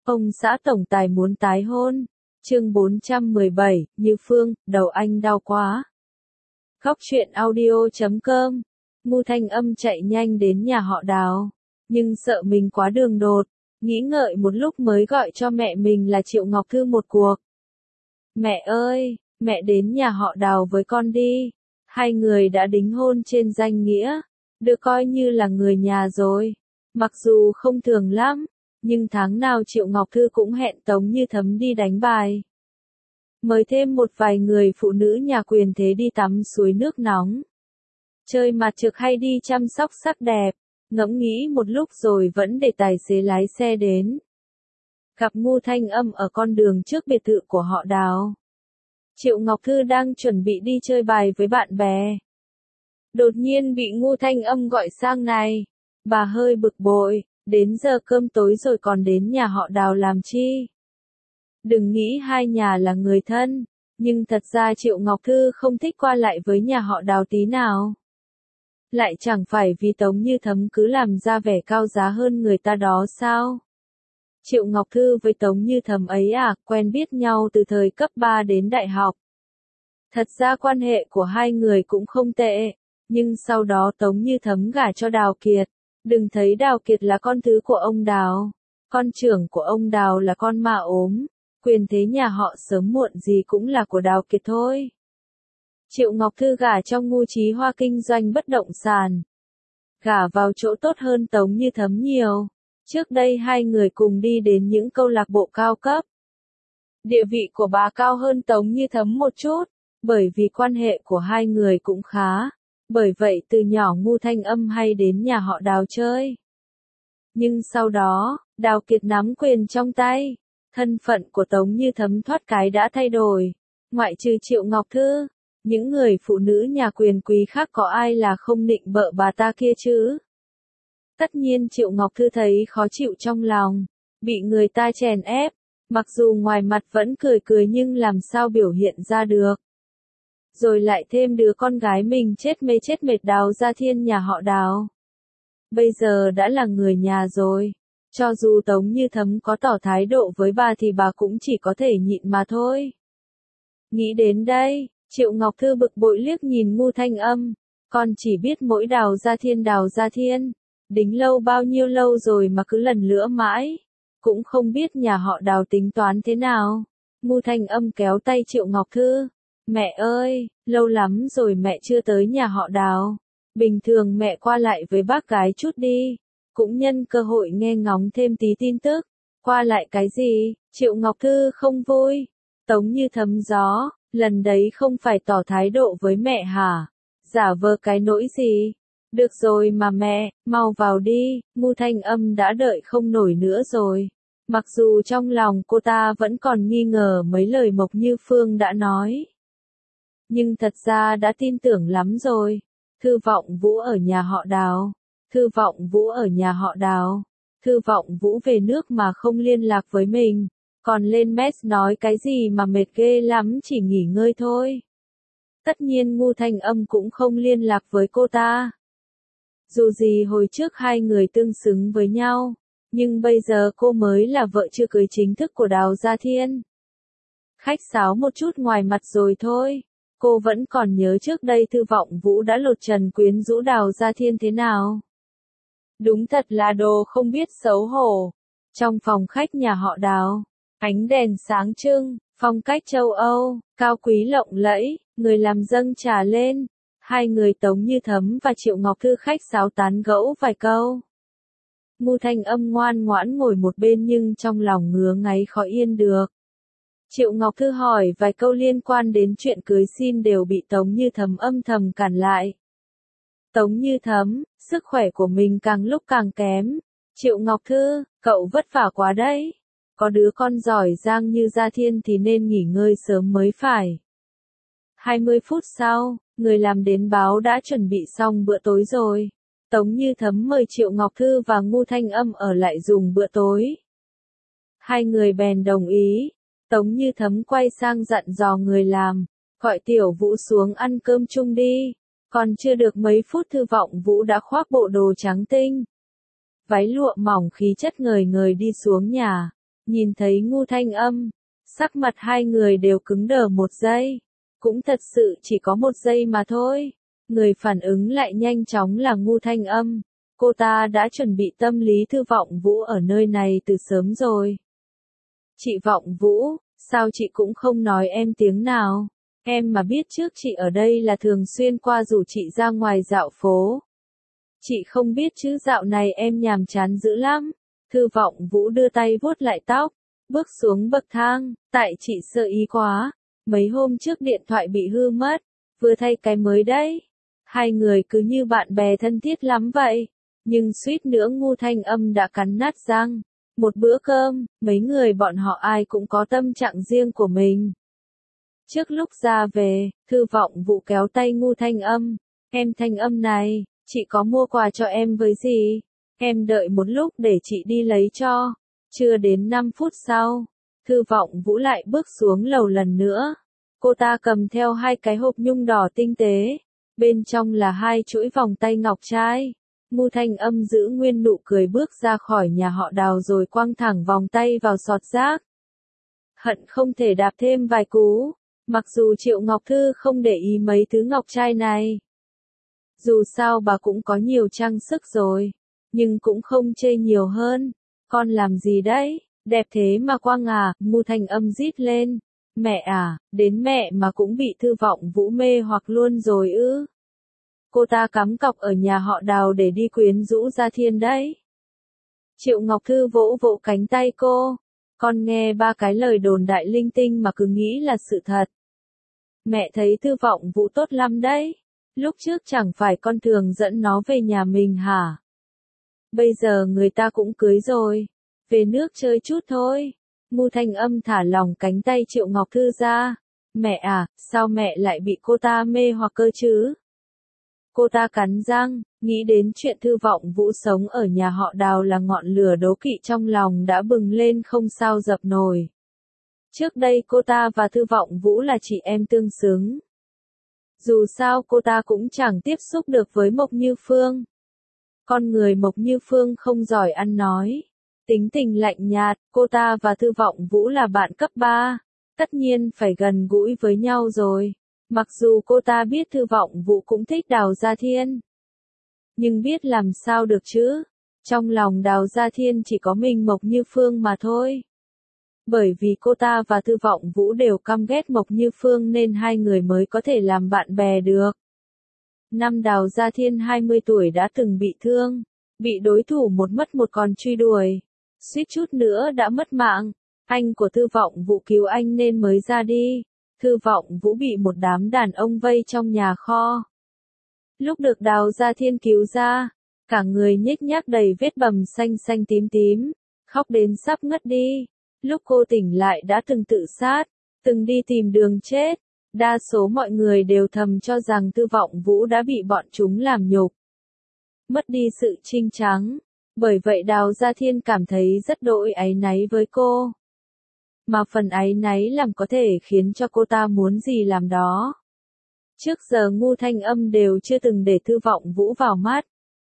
Ông xã tổng tài muốn tái hôn. Chương 417, Như Phương, đầu anh đau quá. Góc truyện audio.com. Ngu Thanh Âm chạy nhanh đến nhà họ Đào, nhưng sợ mình quá đường đột, nghĩ ngợi một lúc mới gọi cho mẹ mình là Triệu Ngọc Thư một cuộc. Mẹ ơi, mẹ đến nhà họ Đào với con đi. Hai người đã đính hôn trên danh nghĩa, được coi như là người nhà rồi. Mặc dù không thường lắm, nhưng tháng nào Triệu Ngọc Thư cũng hẹn Tống Như Thấm đi đánh bài. Mời thêm một vài người phụ nữ nhà quyền thế đi tắm suối nước nóng, chơi mặt trượt hay đi chăm sóc sắc đẹp. Ngẫm nghĩ một lúc rồi vẫn để tài xế lái xe đến. Gặp Ngu Thanh Âm ở con đường trước biệt thự của họ Đào. Triệu Ngọc Thư đang chuẩn bị đi chơi bài với bạn bè. Đột nhiên bị Ngu Thanh Âm gọi sang này. Bà hơi bực bội, đến giờ cơm tối rồi còn đến nhà họ Đào làm chi? Đừng nghĩ hai nhà là người thân, nhưng thật ra Triệu Ngọc Thư không thích qua lại với nhà họ Đào tí nào. Lại chẳng phải vì Tống Như Thấm cứ làm ra vẻ cao giá hơn người ta đó sao? Triệu Ngọc Thư với Tống Như Thấm ấy quen biết nhau từ thời cấp 3 đến đại học. Thật ra quan hệ của hai người cũng không tệ, nhưng sau đó Tống Như Thấm gả cho Đào Kiệt. Đừng thấy Đào Kiệt là con thứ của ông Đào, con trưởng của ông Đào là con ma ốm, quyền thế nhà họ sớm muộn gì cũng là của Đào Kiệt thôi. Triệu Ngọc Thư gả trong Ngu Chí Hoa kinh doanh bất động sản, gả vào chỗ tốt hơn Tống Như Thấm nhiều. Trước đây hai người cùng đi đến những câu lạc bộ cao cấp. Địa vị của bà cao hơn Tống Như Thấm một chút, bởi vì quan hệ của hai người cũng khá. Bởi vậy từ nhỏ Ngu Thanh Âm hay đến nhà họ Đào chơi. Nhưng sau đó, Đào Kiệt nắm quyền trong tay. Thân phận của Tống Như Thấm thoát cái đã thay đổi. Ngoại trừ Triệu Ngọc Thư, những người phụ nữ nhà quyền quý khác có ai là không nịnh bợ bà ta kia chứ? Tất nhiên Triệu Ngọc Thư thấy khó chịu trong lòng, bị người ta chèn ép, mặc dù ngoài mặt vẫn cười cười nhưng làm sao biểu hiện ra được. Rồi lại thêm đứa con gái mình chết mê chết mệt Đào Gia Thiên nhà họ Đào. Bây giờ đã là người nhà rồi, cho dù Tống Như Thấm có tỏ thái độ với bà thì bà cũng chỉ có thể nhịn mà thôi. Nghĩ đến đây, Triệu Ngọc Thư bực bội liếc nhìn Ngu Thanh Âm, con chỉ biết mỗi Đào Gia Thiên, đính lâu bao nhiêu lâu rồi mà cứ lần lữa mãi, cũng không biết nhà họ Đào tính toán thế nào. Ngu Thanh Âm kéo tay Triệu Ngọc Thư. Mẹ ơi, lâu lắm rồi mẹ chưa tới nhà họ Đào. Bình thường mẹ qua lại với bác gái chút đi. Cũng nhân cơ hội nghe ngóng thêm tí tin tức. Qua lại cái gì? Triệu Ngọc Thư không vui. Tống Như Thấm gió, lần đấy không phải tỏ thái độ với mẹ hả? Giả vờ cái nỗi gì? Được rồi mà mẹ, mau vào đi. Ngu Thanh Âm đã đợi không nổi nữa rồi. Mặc dù trong lòng cô ta vẫn còn nghi ngờ mấy lời Mộc Như Phương đã nói. Nhưng thật ra đã tin tưởng lắm rồi. Thư Vọng Vũ ở nhà họ Đào. Thư Vọng Vũ ở nhà họ Đào. Thư Vọng Vũ về nước mà không liên lạc với mình. Còn lên mess nói cái gì mà mệt ghê lắm, chỉ nghỉ ngơi thôi. Tất nhiên Ngu Thanh Âm cũng không liên lạc với cô ta. Dù gì hồi trước hai người tương xứng với nhau, nhưng bây giờ cô mới là vợ chưa cưới chính thức của Đào Gia Thiên. Khách sáo một chút ngoài mặt rồi thôi. Cô vẫn còn nhớ trước đây Thư Vọng Vũ đã lột trần quyến rũ Đào Gia Thiên thế nào. Đúng thật là đồ không biết xấu hổ. Trong phòng khách nhà họ Đào, ánh đèn sáng trưng, phong cách châu Âu, cao quý lộng lẫy, người làm dâng trà lên. Hai người Tống Như Thấm và Triệu Ngọc Thư khách sáo tán gẫu vài câu. Ngu Thanh Âm ngoan ngoãn ngồi một bên nhưng trong lòng ngứa ngáy khó yên được. Triệu Ngọc Thư hỏi vài câu liên quan đến chuyện cưới xin đều bị Tống Như Thấm âm thầm cản lại. Tống Như Thấm, sức khỏe của mình càng lúc càng kém. Triệu Ngọc Thư, cậu vất vả quá đấy. Có đứa con giỏi giang như Gia Thiên thì nên nghỉ ngơi sớm mới phải. 20 phút sau, người làm đến báo đã chuẩn bị xong bữa tối rồi. Tống Như Thấm mời Triệu Ngọc Thư và Ngu Thanh Âm ở lại dùng bữa tối. Hai người bèn đồng ý. Tống Như Thấm quay sang dặn dò người làm, gọi Tiểu Vũ xuống ăn cơm chung đi. Còn chưa được mấy phút Thư Vọng Vũ đã khoác bộ đồ trắng tinh, váy lụa mỏng khí chất ngời ngời đi xuống nhà. Nhìn thấy Ngu Thanh Âm, sắc mặt hai người đều cứng đờ một giây. Cũng thật sự chỉ có một giây mà thôi. Người phản ứng lại nhanh chóng là Ngu Thanh Âm. Cô ta đã chuẩn bị tâm lý Thư Vọng Vũ ở nơi này từ sớm rồi. Chị Vọng Vũ, sao chị cũng không nói em tiếng nào? Em mà biết trước chị ở đây là thường xuyên qua rủ chị ra ngoài dạo phố. Chị không biết chứ dạo này em nhàm chán dữ lắm. Thư Vọng Vũ đưa tay vuốt lại tóc, bước xuống bậc thang, tại chị sợ ý quá. Mấy hôm trước điện thoại bị hư mất, vừa thay cái mới đấy. Hai người cứ như bạn bè thân thiết lắm vậy. Nhưng suýt nữa Ngu Thanh Âm đã cắn nát răng. Một bữa cơm, mấy người bọn họ ai cũng có tâm trạng riêng của mình. Trước lúc ra về, Thư Vọng Vũ kéo tay Ngu Thanh Âm. Em Thanh Âm này, chị có mua quà cho em với gì? Em đợi một lúc để chị đi lấy cho. Chưa đến 5 phút sau, Thư Vọng Vũ lại bước xuống lầu lần nữa. Cô ta cầm theo hai cái hộp nhung đỏ tinh tế. Bên trong là hai chuỗi vòng tay ngọc trai. Ngu Thanh Âm giữ nguyên nụ cười bước ra khỏi nhà họ Đào rồi quăng thẳng vòng tay vào sọt rác. Hận không thể đạp thêm vài cú. Mặc dù Triệu Ngọc Thư không để ý mấy thứ ngọc trai này. Dù sao bà cũng có nhiều trang sức rồi. Nhưng cũng không chê nhiều hơn. Con làm gì đấy? Đẹp thế mà quăng à? Ngu Thanh Âm rít lên. Mẹ à, đến mẹ mà cũng bị Thư Vọng Vũ mê hoặc luôn rồi ư? Cô ta cắm cọc ở nhà họ Đào để đi quyến rũ Gia Thiên đấy. Triệu Ngọc Thư vỗ vỗ cánh tay cô. Con nghe ba cái lời đồn đại linh tinh mà cứ nghĩ là sự thật. Mẹ thấy Thư Vọng Vũ tốt lắm đấy. Lúc trước chẳng phải con thường dẫn nó về nhà mình hả? Bây giờ người ta cũng cưới rồi. Về nước chơi chút thôi. Ngu Thanh Âm thả lỏng cánh tay Triệu Ngọc Thư ra. Mẹ à, sao mẹ lại bị cô ta mê hoặc cơ chứ? Cô ta cắn răng, nghĩ đến chuyện Thư Vọng Vũ sống ở nhà họ Đào là ngọn lửa đố kỵ trong lòng đã bừng lên không sao dập nổi. Trước đây cô ta và Thư Vọng Vũ là chị em tương xứng. Dù sao cô ta cũng chẳng tiếp xúc được với Mộc Như Phương. Con người Mộc Như Phương không giỏi ăn nói. Tính tình lạnh nhạt, cô ta và Thư Vọng Vũ là bạn cấp 3. Tất nhiên phải gần gũi với nhau rồi. Mặc dù cô ta biết Thư Vọng Vũ cũng thích Đào Gia Thiên. Nhưng biết làm sao được chứ? Trong lòng Đào Gia Thiên chỉ có mình Mộc Như Phương mà thôi. Bởi vì cô ta và Thư Vọng Vũ đều căm ghét Mộc Như Phương nên hai người mới có thể làm bạn bè được. Năm Đào Gia Thiên 20 tuổi đã từng bị thương. Bị đối thủ một mất một còn truy đuổi. Suýt chút nữa đã mất mạng. Anh của Thư Vọng Vũ cứu anh nên mới ra đi. Thư Vọng Vũ bị một đám đàn ông vây trong nhà kho. Lúc được Đào Gia Thiên cứu ra, cả người nhếch nhác đầy vết bầm xanh xanh tím tím, khóc đến sắp ngất đi. Lúc cô tỉnh lại đã từng tự sát, từng đi tìm đường chết. Đa số mọi người đều thầm cho rằng Thư Vọng Vũ đã bị bọn chúng làm nhục. Mất đi sự trinh trắng. Bởi vậy Đào Gia Thiên cảm thấy rất đỗi áy náy với cô. Mà phần áy náy làm có thể khiến cho cô ta muốn gì làm đó. Trước giờ Ngu Thanh Âm đều chưa từng để Thư Vọng Vũ vào mắt.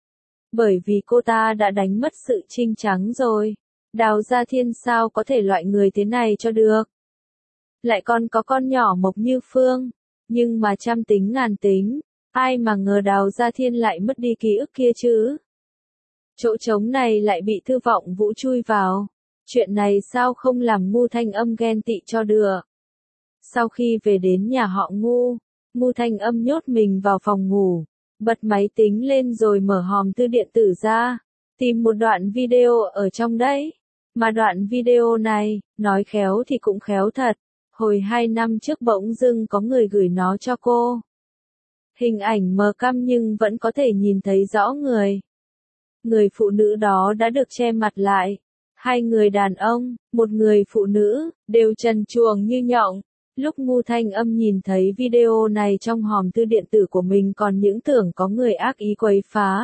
Bởi vì cô ta đã đánh mất sự trinh trắng rồi. Đào Gia Thiên sao có thể loại người thế này cho được. Lại còn có con nhỏ Mộc Như Phương. Nhưng mà trăm tính ngàn tính. Ai mà ngờ Đào Gia Thiên lại mất đi ký ức kia chứ. Chỗ trống này lại bị Thư Vọng Vũ chui vào. Chuyện này sao không làm Ngu Thanh Âm ghen tị cho được. Sau khi về đến nhà họ Ngu, Ngu Thanh Âm nhốt mình vào phòng ngủ, bật máy tính lên rồi mở hòm thư điện tử ra, tìm một đoạn video ở trong đấy. Mà đoạn video này, nói khéo thì cũng khéo thật, hồi 2 năm trước bỗng dưng có người gửi nó cho cô. Hình ảnh mờ căm nhưng vẫn có thể nhìn thấy rõ người. Người phụ nữ đó đã được che mặt lại. Hai người đàn ông, một người phụ nữ, đều trần truồng như nhộng. Lúc Ngu Thanh Âm nhìn thấy video này trong hòm thư điện tử của mình còn những tưởng có người ác ý quấy phá.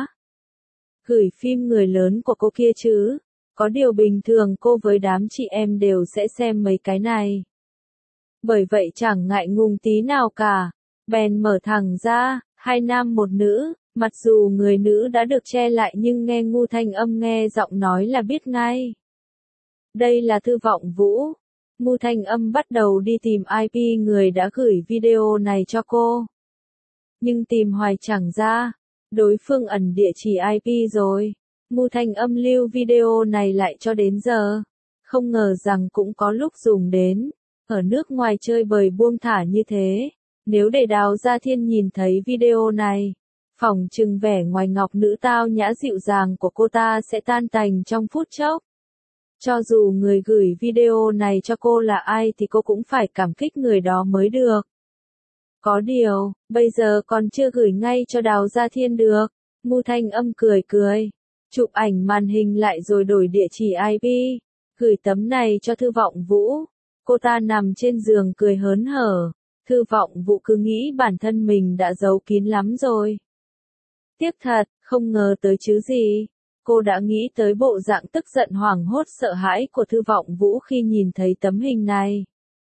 Gửi phim người lớn của cô kia chứ. Có điều bình thường cô với đám chị em đều sẽ xem mấy cái này. Bởi vậy chẳng ngại ngùng tí nào cả. Bèn mở thẳng ra, 2 nam một nữ. Mặc dù người nữ đã được che lại nhưng nghe Ngu Thanh Âm nghe giọng nói là biết ngay. Đây là Thư Vọng Vũ. Mu Thanh Âm bắt đầu đi tìm IP người đã gửi video này cho cô. Nhưng tìm hoài chẳng ra. Đối phương ẩn địa chỉ IP rồi. Mu Thanh Âm lưu video này lại cho đến giờ. Không ngờ rằng cũng có lúc dùng đến. Ở nước ngoài chơi bời buông thả như thế. Nếu để Đào Gia Thiên nhìn thấy video này, phỏng chừng vẻ ngoài ngọc nữ tao nhã dịu dàng của cô ta sẽ tan tành trong phút chốc. Cho dù người gửi video này cho cô là ai thì cô cũng phải cảm kích người đó mới được. Có điều, bây giờ còn chưa gửi ngay cho Đào Gia Thiên được. Mu Thanh Âm cười cười. Chụp ảnh màn hình lại rồi đổi địa chỉ IP. Gửi tấm này cho Thư Vọng Vũ. Cô ta nằm trên giường cười hớn hở. Thư Vọng Vũ cứ nghĩ bản thân mình đã giấu kín lắm rồi. Tiếc thật, không ngờ tới chứ gì. Cô đã nghĩ tới bộ dạng tức giận hoảng hốt sợ hãi của Thư Vọng Vũ khi nhìn thấy tấm hình này.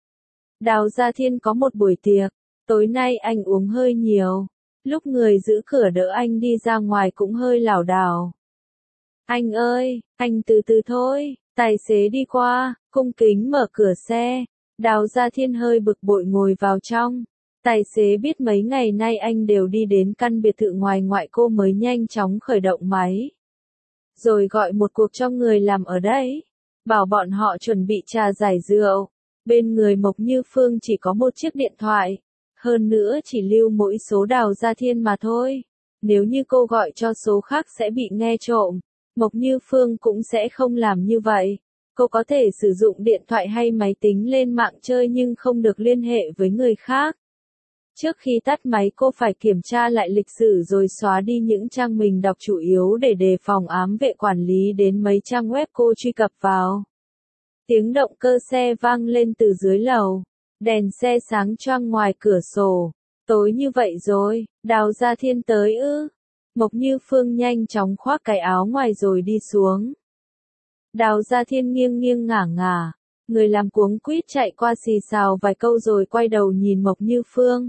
Đào Gia Thiên có một buổi tiệc. Tối nay anh uống hơi nhiều. Lúc người giữ cửa đỡ anh đi ra ngoài cũng hơi lảo đảo. Anh ơi, anh từ từ thôi. Tài xế đi qua, cung kính mở cửa xe. Đào Gia Thiên hơi bực bội ngồi vào trong. Tài xế biết mấy ngày nay anh đều đi đến căn biệt thự ngoài ngoại cô mới nhanh chóng khởi động máy. Rồi gọi một cuộc cho người làm ở đây. Bảo bọn họ chuẩn bị trà giải rượu. Bên người Mộc Như Phương chỉ có một chiếc điện thoại. Hơn nữa chỉ lưu mỗi số Đào Gia Thiên mà thôi. Nếu như cô gọi cho số khác sẽ bị nghe trộm. Mộc Như Phương cũng sẽ không làm như vậy. Cô có thể sử dụng điện thoại hay máy tính lên mạng chơi nhưng không được liên hệ với người khác. Trước khi tắt máy cô phải kiểm tra lại lịch sử rồi xóa đi những trang mình đọc chủ yếu để đề phòng ám vệ quản lý đến mấy trang web cô truy cập vào. Tiếng động cơ xe vang lên từ dưới lầu. Đèn xe sáng choang ngoài cửa sổ. Tối như vậy rồi, Đào Gia Thiên tới ư? Mộc Như Phương nhanh chóng khoác cái áo ngoài rồi đi xuống. Đào Gia Thiên nghiêng nghiêng ngả ngả. Người làm cuống quýt chạy qua xì xào vài câu rồi quay đầu nhìn Mộc Như Phương.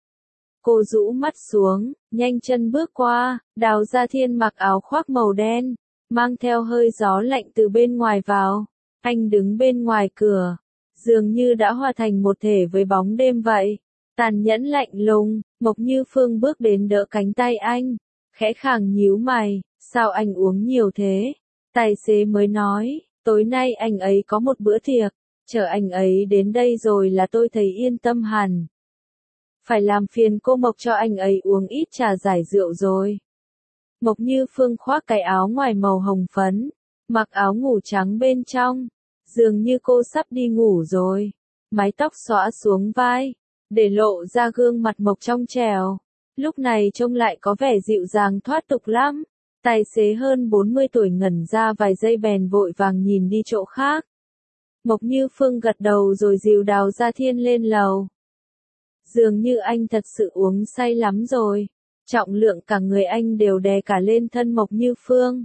Cô rũ mắt xuống, nhanh chân bước qua. Đào Gia Thiên mặc áo khoác màu đen, mang theo hơi gió lạnh từ bên ngoài vào. Anh đứng bên ngoài cửa, dường như đã hòa thành một thể với bóng đêm vậy. Tàn nhẫn lạnh lùng, Mộc Như Phương bước đến đỡ cánh tay anh. Khẽ khàng nhíu mày, sao anh uống nhiều thế? Tài xế mới nói, tối nay anh ấy có một bữa tiệc, chờ anh ấy đến đây rồi là tôi thấy yên tâm hẳn. Phải làm phiền cô Mộc cho anh ấy uống ít trà giải rượu rồi. Mộc Như Phương khoác cái áo ngoài màu hồng phấn, mặc áo ngủ trắng bên trong, dường như cô sắp đi ngủ rồi. Mái tóc xõa xuống vai, để lộ ra gương mặt Mộc trong trẻo. Lúc này trông lại có vẻ dịu dàng thoát tục lắm. Tài xế hơn 40 tuổi ngẩn ra vài giây bèn vội vàng nhìn đi chỗ khác. Mộc Như Phương gật đầu rồi dìu Đào Gia Thiên lên lầu. Dường như anh thật sự uống say lắm rồi. Trọng lượng cả người anh đều đè cả lên thân Mộc Như Phương.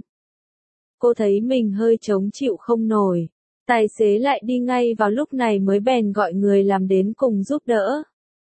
Cô thấy mình hơi chống chịu không nổi. Tài xế lại đi ngay vào lúc này mới bèn gọi người làm đến cùng giúp đỡ.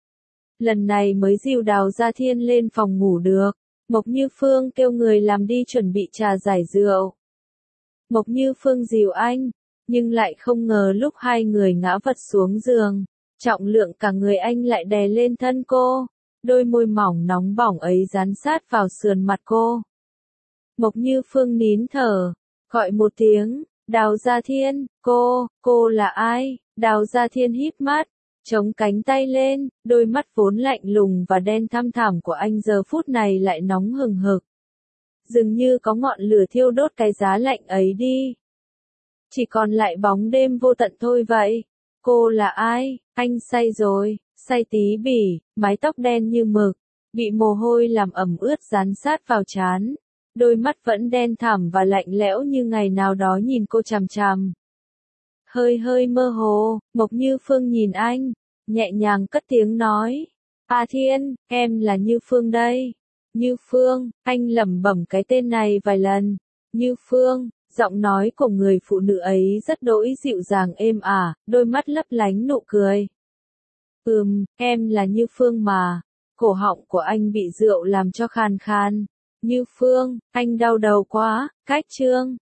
Lần này mới dìu Đào Gia Thiên lên phòng ngủ được. Mộc Như Phương kêu người làm đi chuẩn bị trà giải rượu. Mộc Như Phương dìu anh, nhưng lại không ngờ lúc hai người ngã vật xuống giường, trọng lượng cả người anh lại đè lên thân cô, đôi môi mỏng nóng bỏng ấy dán sát vào sườn mặt cô. Mộc Như Phương nín thở, gọi một tiếng, Đào Gia Thiên, cô là ai? Đào Gia Thiên híp mắt, chống cánh tay lên, đôi mắt vốn lạnh lùng và đen thăm thẳm của anh giờ phút này lại nóng hừng hực. Dường như có ngọn lửa thiêu đốt cái giá lạnh ấy đi. Chỉ còn lại bóng đêm vô tận thôi vậy. Cô là ai? Anh say rồi, say tí bỉ, mái tóc đen như mực, bị mồ hôi làm ẩm ướt dán sát vào trán. Đôi mắt vẫn đen thẳm và lạnh lẽo như ngày nào đó nhìn cô chằm chằm. Hơi mơ hồ, Mộc Như Phương nhìn anh, nhẹ nhàng cất tiếng nói. A Thiên, em là Như Phương đây. Như Phương, anh lẩm bẩm cái tên này vài lần. Như Phương, giọng nói của người phụ nữ ấy rất đỗi dịu dàng êm ả, đôi mắt lấp lánh nụ cười. Em là Như Phương mà. Cổ họng của anh bị rượu làm cho khàn khàn. Như Phương, anh đau đầu quá, cách Trương.